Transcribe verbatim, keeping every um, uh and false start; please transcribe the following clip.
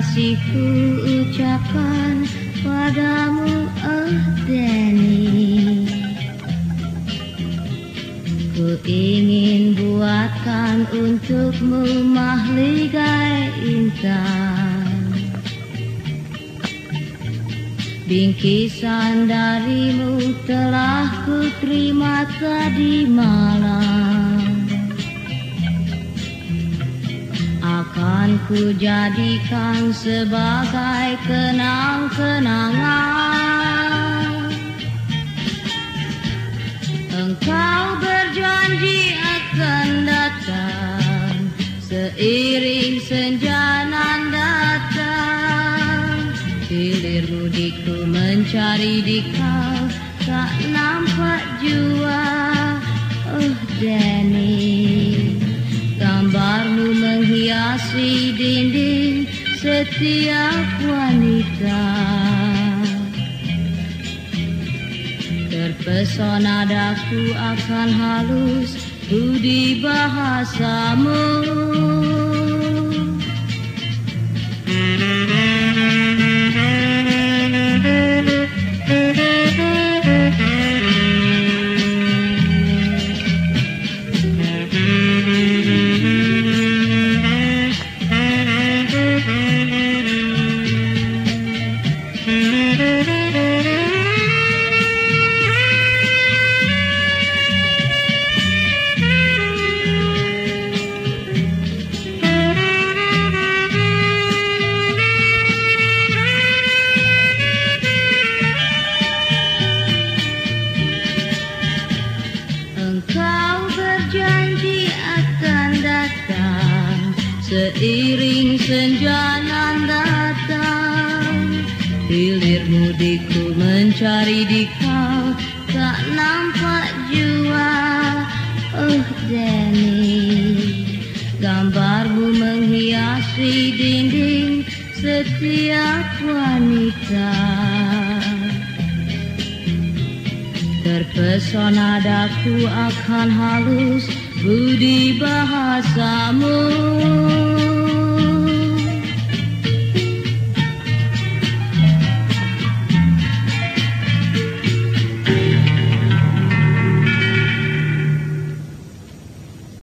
kasih ku ucapkan padamu, oh Denny. Ku ingin buatkan untukmu mahligai intan, bingkisan darimu telah ku terima tadi malam. Akan ku jadikan sebagai kenang-kenangan. Engkau berjanji akan datang seiring senja nan datang. Hilir mudiku mencari di kau, tak nampak jua, oh Denny. Gambarmu menghiasi dinding setiap wanita. Terpesona daku akan halus budi bahasamu. Seiring senja nan datang, hilir mudiku mencari di kau, tak nampak jua, oh Denny. Gambarmu menghiasi dinding setiap wanita. Terpesona daku akan halus budi bahasamu.